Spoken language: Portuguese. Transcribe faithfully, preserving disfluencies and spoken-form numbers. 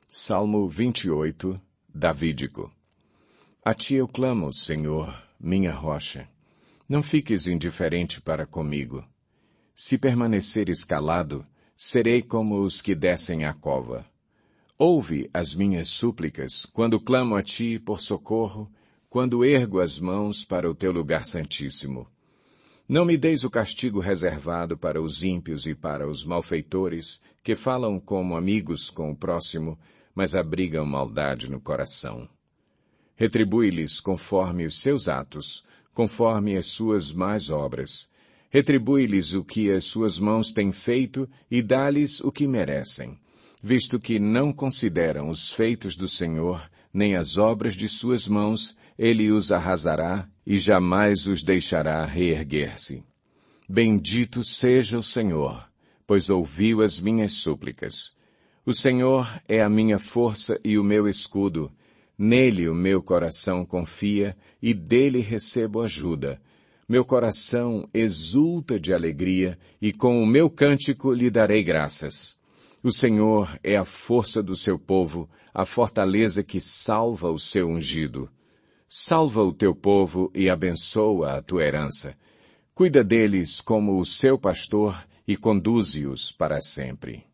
Salmo vinte e oito, Davídico. A ti eu clamo, Senhor, minha rocha. Não fiques indiferente para comigo. Se permaneceres calado, serei como os que descem à cova. Ouve as minhas súplicas, quando clamo a ti por socorro, quando ergo as mãos para o teu lugar santíssimo. Não me deis o castigo reservado para os ímpios e para os malfeitores, que falam como amigos com o próximo, mas abrigam maldade no coração. Retribui-lhes conforme os seus atos, conforme as suas más obras. Retribui-lhes o que as suas mãos têm feito e dá-lhes o que merecem, visto que não consideram os feitos do Senhor, nem as obras de suas mãos, ele os arrasará e jamais os deixará reerguer-se. Bendito seja o Senhor, pois ouviu as minhas súplicas. O Senhor é a minha força e o meu escudo. Nele o meu coração confia e dele recebo ajuda. Meu coração exulta de alegria e com o meu cântico lhe darei graças. O Senhor é a força do seu povo, a fortaleza que salva o seu ungido. Salva o teu povo e abençoa a tua herança. Cuida deles como o seu pastor e conduze-os para sempre.